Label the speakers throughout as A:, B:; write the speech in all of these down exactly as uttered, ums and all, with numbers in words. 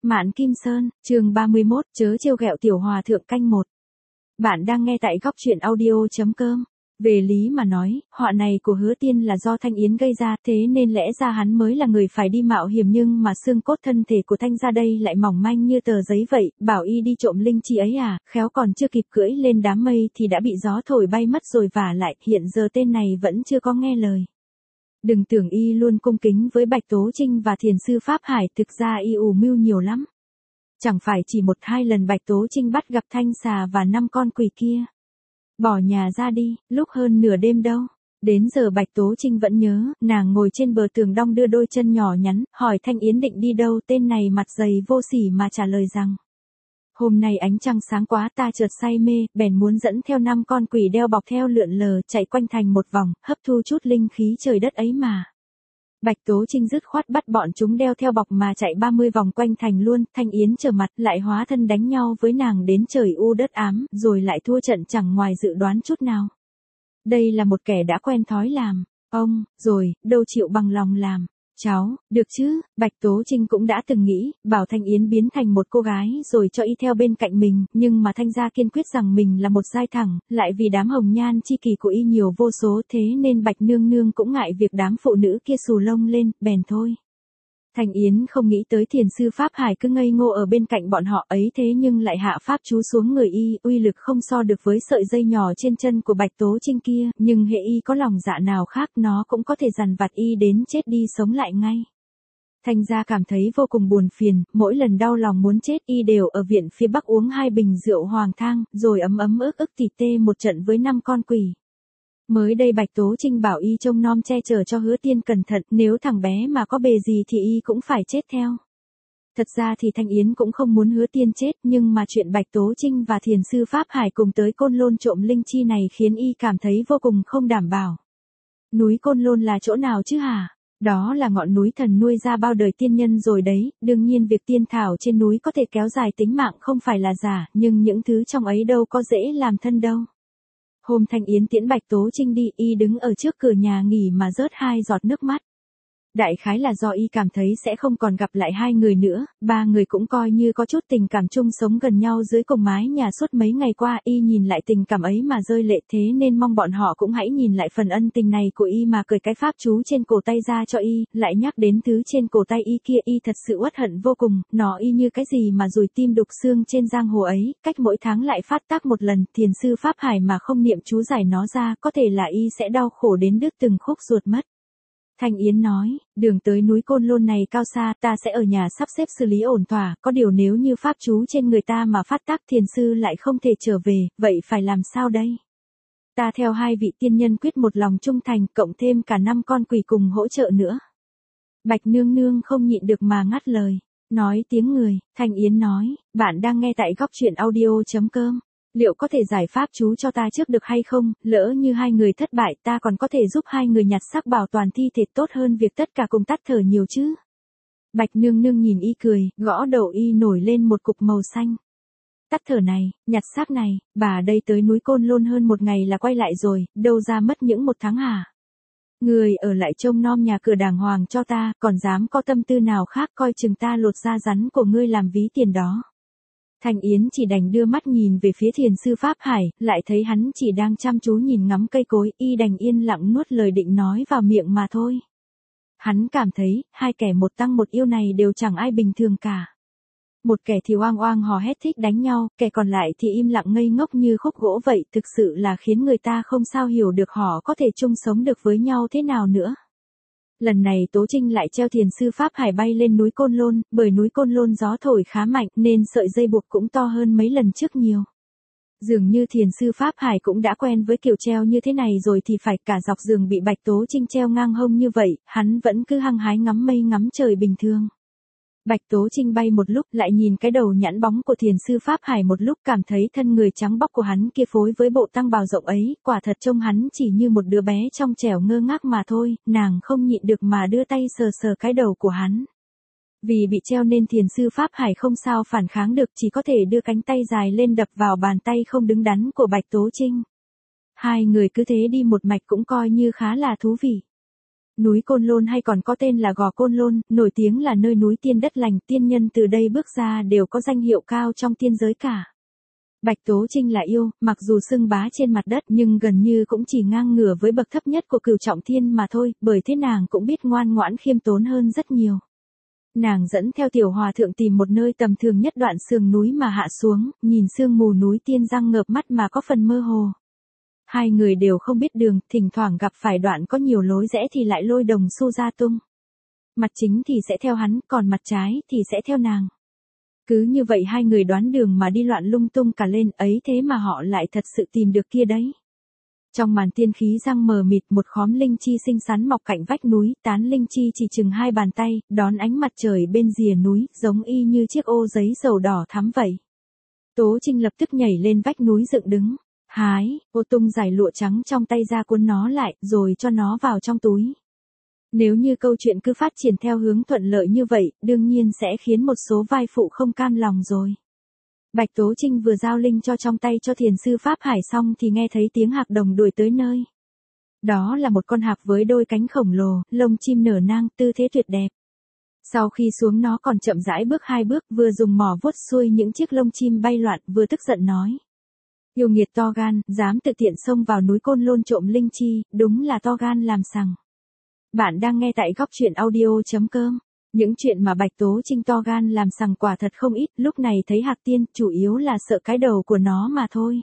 A: Mạn Kim Sơn, chương ba mươi mốt, chớ trêu ghẹo tiểu hòa thượng canh một. Bạn đang nghe tại góc truyện audio chấm com. Về lý mà nói, họa này của Hứa Tiên là do Thanh Yến gây ra, thế nên lẽ ra hắn mới là người phải đi mạo hiểm, nhưng mà xương cốt thân thể của Thanh gia đây lại mỏng manh như tờ giấy vậy, bảo y đi trộm linh chi ấy à, khéo còn chưa kịp cưỡi lên đám mây thì đã bị gió thổi bay mất rồi, vả lại hiện giờ tên này vẫn chưa có nghe lời. Đừng tưởng y luôn cung kính với Bạch Tố Trinh và Thiền sư Pháp Hải, thực ra y ủ mưu nhiều lắm. Chẳng phải chỉ một hai lần Bạch Tố Trinh bắt gặp Thanh xà và năm con quỷ kia. Bỏ nhà ra đi, lúc hơn nửa đêm đâu. Đến giờ Bạch Tố Trinh vẫn nhớ, nàng ngồi trên bờ tường đong đưa đôi chân nhỏ nhắn, hỏi Thanh Yến định đi đâu, tên này mặt dày vô sỉ mà trả lời rằng. Hôm nay ánh trăng sáng quá, ta chợt say mê, bèn muốn dẫn theo năm con quỷ đeo bọc theo lượn lờ, chạy quanh thành một vòng, hấp thu chút linh khí trời đất ấy mà. Bạch Tố Trinh dứt khoát bắt bọn chúng đeo theo bọc mà chạy ba mươi vòng quanh thành luôn, Thanh Yến trở mặt lại hóa thân đánh nhau với nàng đến trời u đất ám, rồi lại thua trận chẳng ngoài dự đoán chút nào. Đây là một kẻ đã quen thói làm, ông, rồi, đâu chịu bằng lòng làm. Cháu, được chứ, Bạch Tố Trinh cũng đã từng nghĩ, bảo Thanh Yến biến thành một cô gái rồi cho y theo bên cạnh mình, nhưng mà Thanh gia kiên quyết rằng mình là một giai thẳng, lại vì đám hồng nhan chi kỳ của y nhiều vô số, thế nên Bạch Nương Nương cũng ngại việc đám phụ nữ kia xù lông lên, bèn thôi. Thanh Yến không nghĩ tới Thiền sư Pháp Hải cứ ngây ngô ở bên cạnh bọn họ ấy, thế nhưng lại hạ pháp chú xuống người y, uy lực không so được với sợi dây nhỏ trên chân của Bạch Tố Trinh kia, nhưng hệ y có lòng dạ nào khác nó cũng có thể dằn vặt y đến chết đi sống lại ngay. Thanh gia cảm thấy vô cùng buồn phiền, mỗi lần đau lòng muốn chết y đều ở viện phía bắc uống hai bình rượu hoàng thang, rồi ấm ấm ức ức tỉ tê một trận với năm con quỷ. Mới đây Bạch Tố Trinh bảo y trông nom che chở cho Hứa Tiên cẩn thận, nếu thằng bé mà có bề gì thì y cũng phải chết theo. Thật ra thì Thanh Yến cũng không muốn Hứa Tiên chết, nhưng mà chuyện Bạch Tố Trinh và Thiền sư Pháp Hải cùng tới Côn Lôn trộm linh chi này khiến y cảm thấy vô cùng không đảm bảo. Núi Côn Lôn là chỗ nào chứ hả? Đó là ngọn núi thần nuôi ra bao đời tiên nhân rồi đấy, đương nhiên việc tiên thảo trên núi có thể kéo dài tính mạng không phải là giả, nhưng những thứ trong ấy đâu có dễ làm thân đâu. Hôm Thanh Yến tiễn Bạch Tố Trinh đi, y đứng ở trước cửa nhà nghỉ mà rớt hai giọt nước mắt. Đại khái là do y cảm thấy sẽ không còn gặp lại hai người nữa, ba người cũng coi như có chút tình cảm chung sống gần nhau dưới cùng mái nhà suốt mấy ngày qua, y nhìn lại tình cảm ấy mà rơi lệ, thế nên mong bọn họ cũng hãy nhìn lại phần ân tình này của y mà cởi cái pháp chú trên cổ tay ra cho y, lại nhắc đến thứ trên cổ tay y kia, y thật sự uất hận vô cùng, nó y như cái gì mà rùi tim đục xương trên giang hồ ấy, cách mỗi tháng lại phát tác một lần, Thiền sư Pháp Hải mà không niệm chú giải nó ra, có thể là y sẽ đau khổ đến đứt từng khúc ruột mất. Thanh Yến nói, đường tới núi Côn Lôn này cao xa, ta sẽ ở nhà sắp xếp xử lý ổn thỏa, có điều nếu như pháp chú trên người ta mà phát tác, thiền sư lại không thể trở về, vậy phải làm sao đây? Ta theo hai vị tiên nhân quyết một lòng trung thành, cộng thêm cả năm con quỷ cùng hỗ trợ nữa. Bạch Nương Nương không nhịn được mà ngắt lời, nói tiếng người, Thanh Yến nói, bạn đang nghe tại góc truyện audio chấm com. Liệu có thể giải pháp chú cho ta trước được hay không, lỡ như hai người thất bại ta còn có thể giúp hai người nhặt xác bảo toàn thi thể tốt hơn việc tất cả cùng tắt thở nhiều chứ. Bạch Nương Nương nhìn y cười, gõ đầu y nổi lên một cục màu xanh. Tắt thở này, nhặt xác này, bà đây tới núi Côn Lôn hơn một ngày là quay lại rồi, đâu ra mất những một tháng hả? Người ở lại trông nom nhà cửa đàng hoàng cho ta, còn dám có tâm tư nào khác, coi chừng ta lột da rắn của ngươi làm ví tiền đó. Thanh Yến chỉ đành đưa mắt nhìn về phía Thiền sư Pháp Hải, lại thấy hắn chỉ đang chăm chú nhìn ngắm cây cối, y đành yên lặng nuốt lời định nói vào miệng mà thôi. Hắn cảm thấy, hai kẻ một tăng một yêu này đều chẳng ai bình thường cả. Một kẻ thì oang oang hò hét thích đánh nhau, kẻ còn lại thì im lặng ngây ngốc như khúc gỗ vậy, thực sự là khiến người ta không sao hiểu được họ có thể chung sống được với nhau thế nào nữa. Lần này Tố Trinh lại treo Thiền sư Pháp Hải bay lên núi Côn Lôn, bởi núi Côn Lôn gió thổi khá mạnh nên sợi dây buộc cũng to hơn mấy lần trước nhiều. Dường như Thiền sư Pháp Hải cũng đã quen với kiểu treo như thế này rồi thì phải, cả dọc giường bị Bạch Tố Trinh treo ngang hông như vậy, hắn vẫn cứ hăng hái ngắm mây ngắm trời bình thường. Bạch Tố Trinh bay một lúc lại nhìn cái đầu nhẵn bóng của Thiền sư Pháp Hải một lúc, cảm thấy thân người trắng bóc của hắn kia phối với bộ tăng bào rộng ấy, quả thật trông hắn chỉ như một đứa bé trong trẻo ngơ ngác mà thôi, nàng không nhịn được mà đưa tay sờ sờ cái đầu của hắn. Vì bị treo nên Thiền sư Pháp Hải không sao phản kháng được, chỉ có thể đưa cánh tay dài lên đập vào bàn tay không đứng đắn của Bạch Tố Trinh. Hai người cứ thế đi một mạch cũng coi như khá là thú vị. Núi Côn Lôn hay còn có tên là Gò Côn Lôn, nổi tiếng là nơi núi tiên đất lành, tiên nhân từ đây bước ra đều có danh hiệu cao trong tiên giới cả. Bạch Tố Trinh là yêu, mặc dù xưng bá trên mặt đất nhưng gần như cũng chỉ ngang ngửa với bậc thấp nhất của Cửu Trọng Thiên mà thôi, bởi thế nàng cũng biết ngoan ngoãn khiêm tốn hơn rất nhiều. Nàng dẫn theo tiểu hòa thượng tìm một nơi tầm thường nhất đoạn sườn núi mà hạ xuống, nhìn sương mù núi tiên răng ngợp mắt mà có phần mơ hồ. Hai người đều không biết đường, thỉnh thoảng gặp phải đoạn có nhiều lối rẽ thì lại lôi đồng xu ra tung. Mặt chính thì sẽ theo hắn, còn mặt trái thì sẽ theo nàng. Cứ như vậy hai người đoán đường mà đi loạn lung tung cả lên, ấy thế mà họ lại thật sự tìm được kia đấy. Trong màn tiên khí răng mờ mịt, một khóm linh chi xinh xắn mọc cạnh vách núi, tán linh chi chỉ chừng hai bàn tay, đón ánh mặt trời bên rìa núi, giống y như chiếc ô giấy dầu đỏ thắm vậy. Tố Trinh lập tức nhảy lên vách núi dựng đứng, hái, ô tung giải lụa trắng trong tay ra cuốn nó lại, rồi cho nó vào trong túi. Nếu như câu chuyện cứ phát triển theo hướng thuận lợi như vậy, đương nhiên sẽ khiến một số vai phụ không cam lòng rồi. Bạch Tố Trinh vừa giao linh cho trong tay cho thiền sư Pháp Hải xong thì nghe thấy tiếng hạc đồng đuổi tới nơi. Đó là một con hạc với đôi cánh khổng lồ, lông chim nở nang, tư thế tuyệt đẹp. Sau khi xuống nó còn chậm rãi bước hai bước, vừa dùng mỏ vuốt xuôi những chiếc lông chim bay loạn, vừa tức giận nói. Yêu nghiệt to gan, dám tự tiện xông vào núi Côn Lôn trộm linh chi, đúng là to gan làm sằng. Bạn đang nghe tại góc truyện audio chấm com. Những chuyện mà Bạch Tố Trinh to gan làm sằng quả thật không ít, lúc này thấy hạc tiên, chủ yếu là sợ cái đầu của nó mà thôi.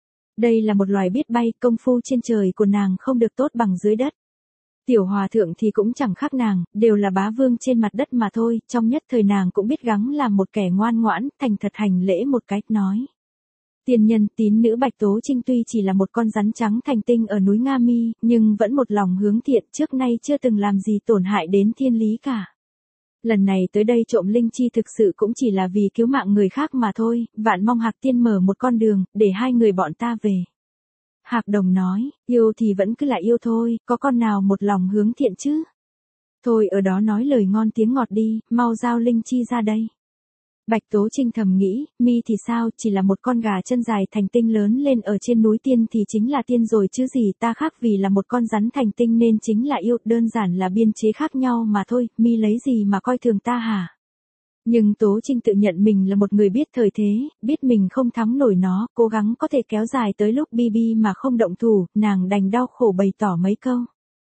A: Đây là một loài biết bay, công phu trên trời của nàng không được tốt bằng dưới đất. Tiểu hòa thượng thì cũng chẳng khác nàng, đều là bá vương trên mặt đất mà thôi, trong nhất thời nàng cũng biết gắng làm một kẻ ngoan ngoãn, thành thật hành lễ một cách nói. Tiên nhân tín nữ Bạch Tố Trinh tuy chỉ là một con rắn trắng thành tinh ở núi Nga Mi, nhưng vẫn một lòng hướng thiện, trước nay chưa từng làm gì tổn hại đến thiên lý cả. Lần này tới đây trộm linh chi thực sự cũng chỉ là vì cứu mạng người khác mà thôi, vạn mong Hạc Tiên mở một con đường, để hai người bọn ta về. Hạc Đồng nói, yêu thì vẫn cứ là yêu thôi, có con nào một lòng hướng thiện chứ? Thôi ở đó nói lời ngon tiếng ngọt đi, mau giao linh chi ra đây. Bạch Tố Trinh thầm nghĩ, mi thì sao, chỉ là một con gà chân dài thành tinh lớn lên ở trên núi tiên thì chính là tiên rồi chứ gì, ta khác vì là một con rắn thành tinh nên chính là yêu, đơn giản là biên chế khác nhau mà thôi, mi lấy gì mà coi thường ta hả? Nhưng Tố Trinh tự nhận mình là một người biết thời thế, biết mình không thắng nổi nó, cố gắng có thể kéo dài tới lúc bi bi mà không động thủ, nàng đành đau khổ bày tỏ mấy câu.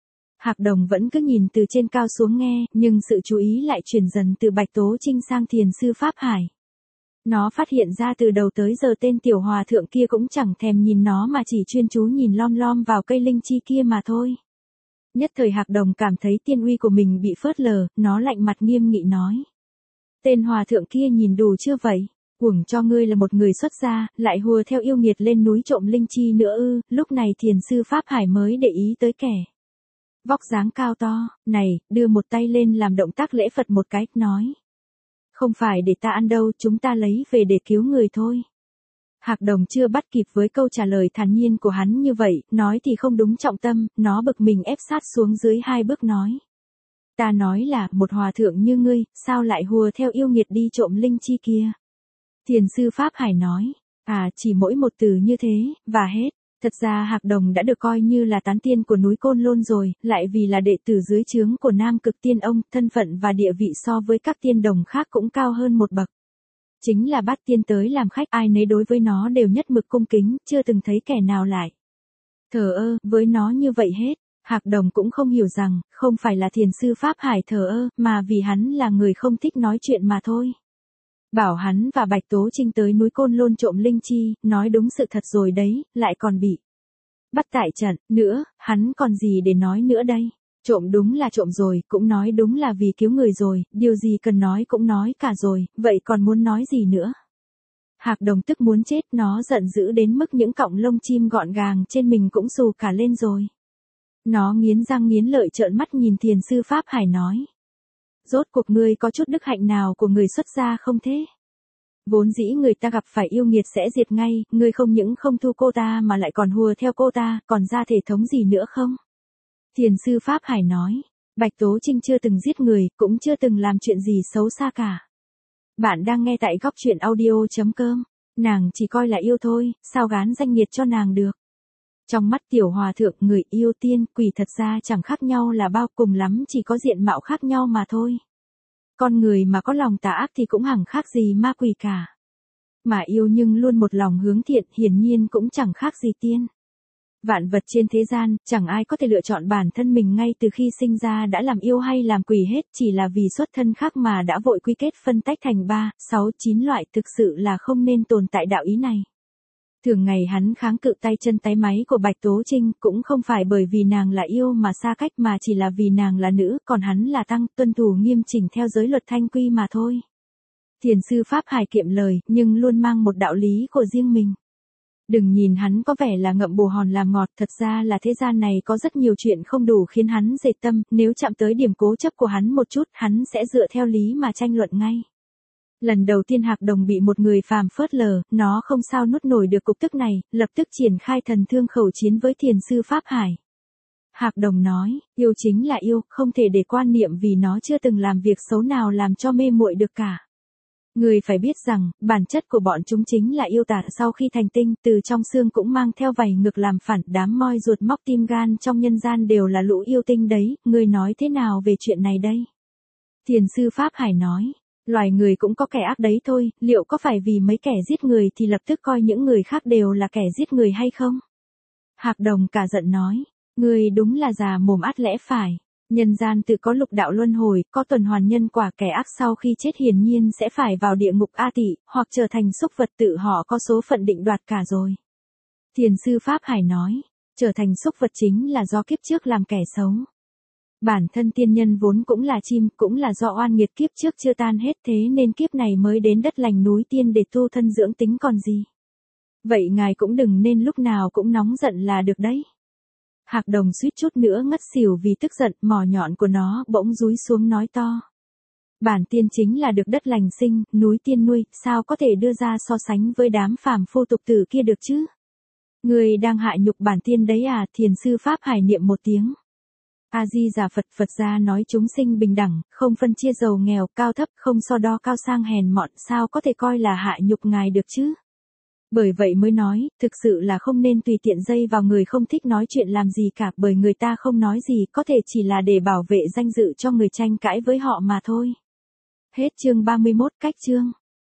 A: Hạc Đồng vẫn cứ nhìn từ trên cao xuống nghe, nhưng sự chú ý lại chuyển dần từ Bạch Tố Trinh sang thiền sư Pháp Hải. Nó phát hiện ra từ đầu tới giờ tên tiểu hòa thượng kia cũng chẳng thèm nhìn nó mà chỉ chuyên chú nhìn lom lom vào cây linh chi kia mà thôi. Nhất thời Hạc Đồng cảm thấy tiên uy của mình bị phớt lờ, nó lạnh mặt nghiêm nghị nói. Tên hòa thượng kia nhìn đủ chưa vậy? Uổng cho ngươi là một người xuất gia, lại hùa theo yêu nghiệt lên núi trộm linh chi nữa ư? Lúc này thiền sư Pháp Hải mới để ý tới kẻ vóc dáng cao to, này, đưa một tay lên làm động tác lễ Phật một cái, nói. Không phải để ta ăn đâu, chúng ta lấy về để cứu người thôi. Hạc Đồng chưa bắt kịp với câu trả lời thản nhiên của hắn như vậy, nói thì không đúng trọng tâm, nó bực mình ép sát xuống dưới hai bước nói. Ta nói là, một hòa thượng như ngươi, sao lại hùa theo yêu nghiệt đi trộm linh chi kia? Thiền sư Pháp Hải nói, à chỉ mỗi một từ như thế, và hết. Thật ra Hạc Đồng đã được coi như là tán tiên của núi Côn Lôn rồi, lại vì là đệ tử dưới trướng của Nam Cực Tiên ông, thân phận và địa vị so với các tiên đồng khác cũng cao hơn một bậc. Chính là bát tiên tới làm khách, ai nấy đối với nó đều nhất mực cung kính, chưa từng thấy kẻ nào lại thờ ơ với nó như vậy hết. Hạc Đồng cũng không hiểu rằng, không phải là thiền sư Pháp Hải thờ ơ, mà vì hắn là người không thích nói chuyện mà thôi. Bảo hắn và Bạch Tố Trinh tới núi Côn Lôn trộm linh chi, nói đúng sự thật rồi đấy, lại còn bị bắt tại trận, nữa, hắn còn gì để nói nữa đây? Trộm đúng là trộm rồi, cũng nói đúng là vì cứu người rồi, điều gì cần nói cũng nói cả rồi, vậy còn muốn nói gì nữa? Hạc Đồng tức muốn chết, nó giận dữ đến mức những cọng lông chim gọn gàng trên mình cũng xù cả lên rồi. Nó nghiến răng nghiến lợi trợn mắt nhìn thiền sư Pháp Hải nói. Rốt cuộc ngươi có chút đức hạnh nào của người xuất gia không thế? Vốn dĩ người ta gặp phải yêu nghiệt sẽ diệt ngay, ngươi không những không thu cô ta mà lại còn hùa theo cô ta, còn ra thể thống gì nữa không? Thiền sư Pháp Hải nói, Bạch Tố Trinh chưa từng giết người, cũng chưa từng làm chuyện gì xấu xa cả. Bạn đang nghe tại góc truyện audio chấm com, nàng chỉ coi là yêu thôi, sao gán danh nghiệt cho nàng được? Trong mắt tiểu hòa thượng, người yêu tiên quỷ thật ra chẳng khác nhau là bao, cùng lắm chỉ có diện mạo khác nhau mà thôi. Con người mà có lòng tà ác thì cũng hẳn khác gì ma quỷ cả. Mà yêu nhưng luôn một lòng hướng thiện, hiển nhiên cũng chẳng khác gì tiên. Vạn vật trên thế gian, chẳng ai có thể lựa chọn bản thân mình ngay từ khi sinh ra đã làm yêu hay làm quỷ hết, chỉ là vì xuất thân khác mà đã vội quy kết phân tách thành ba, sáu, chín loại, thực sự là không nên tồn tại đạo ý này. Thường ngày hắn kháng cự tay chân tái máy của Bạch Tố Trinh, cũng không phải bởi vì nàng là yêu mà xa cách, mà chỉ là vì nàng là nữ, còn hắn là tăng, tuân thủ nghiêm chỉnh theo giới luật thanh quy mà thôi. Thiền sư Pháp Hải kiệm lời, nhưng luôn mang một đạo lý của riêng mình. Đừng nhìn hắn có vẻ là ngậm bồ hòn làm ngọt, thật ra là thế gian này có rất nhiều chuyện không đủ khiến hắn dệt tâm, nếu chạm tới điểm cố chấp của hắn một chút, hắn sẽ dựa theo lý mà tranh luận ngay. Lần đầu tiên Hạc Đồng bị một người phàm phớt lờ, nó không sao nuốt nổi được cục tức này, lập tức triển khai thần thương khẩu chiến với thiền sư Pháp Hải. Hạc Đồng nói, yêu chính là yêu, không thể để quan niệm vì nó chưa từng làm việc xấu nào làm cho mê muội được cả. Người phải biết rằng, bản chất của bọn chúng chính là yêu tà, sau khi thành tinh, từ trong xương cũng mang theo vảy ngược làm phản, đám moi ruột móc tim gan trong nhân gian đều là lũ yêu tinh đấy, người nói thế nào về chuyện này đây? Thiền sư Pháp Hải nói, loài người cũng có kẻ ác đấy thôi, liệu có phải vì mấy kẻ giết người thì lập tức coi những người khác đều là kẻ giết người hay không? Hạc Đồng cả giận nói, người đúng là già mồm ắt lẽ phải. Nhân gian tự có lục đạo luân hồi, có tuần hoàn nhân quả, kẻ ác sau khi chết hiển nhiên sẽ phải vào địa ngục A Tỳ, hoặc trở thành súc vật, tự họ có số phận định đoạt cả rồi. Thiền sư Pháp Hải nói, trở thành súc vật chính là do kiếp trước làm kẻ xấu. Bản thân tiên nhân vốn cũng là chim, cũng là do oan nghiệt kiếp trước chưa tan hết, thế nên kiếp này mới đến đất lành núi tiên để tu thân dưỡng tính còn gì. Vậy ngài cũng đừng nên lúc nào cũng nóng giận là được đấy. Hạc Đồng suýt chút nữa ngất xỉu vì tức giận, mỏ nhọn của nó bỗng dúi xuống nói to. Bản tiên chính là được đất lành sinh, núi tiên nuôi, sao có thể đưa ra so sánh với đám phàm phu tục tử kia được chứ? Người đang hạ nhục bản tiên đấy à? Thiền sư Pháp Hải niệm một tiếng. A Di Đà Phật, Phật gia nói chúng sinh bình đẳng, không phân chia giàu nghèo, cao thấp, không so đo cao sang hèn mọn, sao có thể coi là hạ nhục ngài được chứ? Bởi vậy mới nói, thực sự là không nên tùy tiện dây vào người không thích nói chuyện làm gì cả, bởi người ta không nói gì, có thể chỉ là để bảo vệ danh dự cho người tranh cãi với họ mà thôi. Hết chương ba mươi mốt, cách chương.